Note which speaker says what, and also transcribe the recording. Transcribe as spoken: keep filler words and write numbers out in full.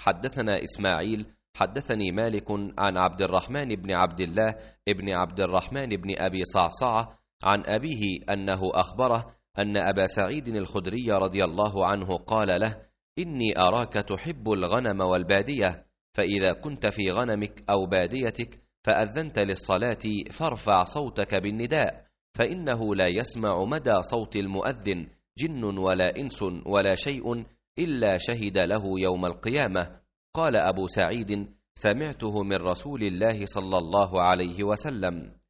Speaker 1: حدثنا إسماعيل حدثني مالك عن عبد الرحمن بن عبد الله ابن عبد الرحمن بن أبي صعصعة عن أبيه أنه أخبره أن أبا سعيد الخدري رضي الله عنه قال له: إني أراك تحب الغنم والبادية، فإذا كنت في غنمك أو باديتك فأذنت للصلاة فارفع صوتك بالنداء، فإنه لا يسمع مدى صوت المؤذن جن ولا إنس ولا شيء إلا شهد له يوم القيامة. قال أبو سعيد: سمعته من رسول الله صلى الله عليه وسلم.